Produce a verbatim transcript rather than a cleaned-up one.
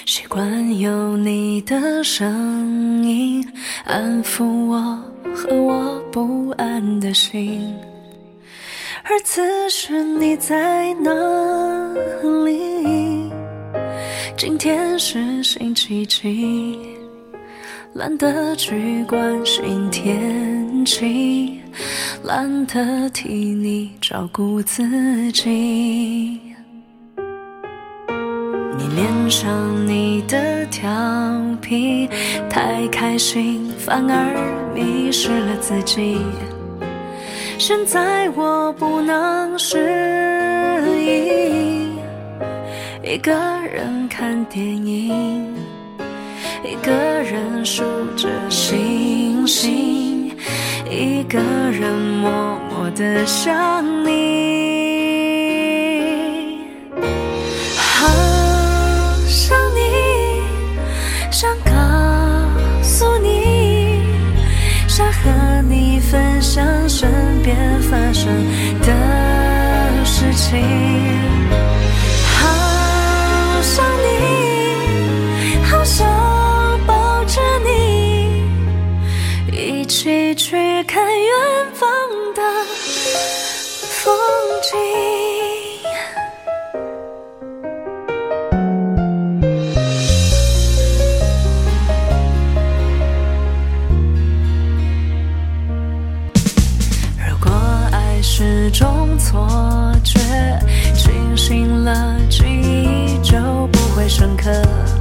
习惯有你的声音安抚我和我不安的心，而此时你在哪里？今天是星期几，懒得去关心天气，懒得替你照顾自己。你脸上你的调皮，太开心反而迷失了自己。现在我不能适应一个人看电影，一个人数着星星，一个人默默地想你。好想你，想告诉你，想和你分享身边发生的事情。好想你，好想抱着你，一起去看远方的风景。是种错觉，清醒了记忆就不会深刻。